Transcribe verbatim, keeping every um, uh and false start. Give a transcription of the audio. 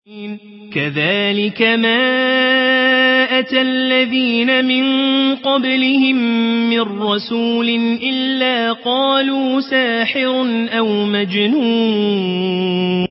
كذلك ما أتى الذين من قبلهم من رسول إلا قالوا ساحر أو مجنون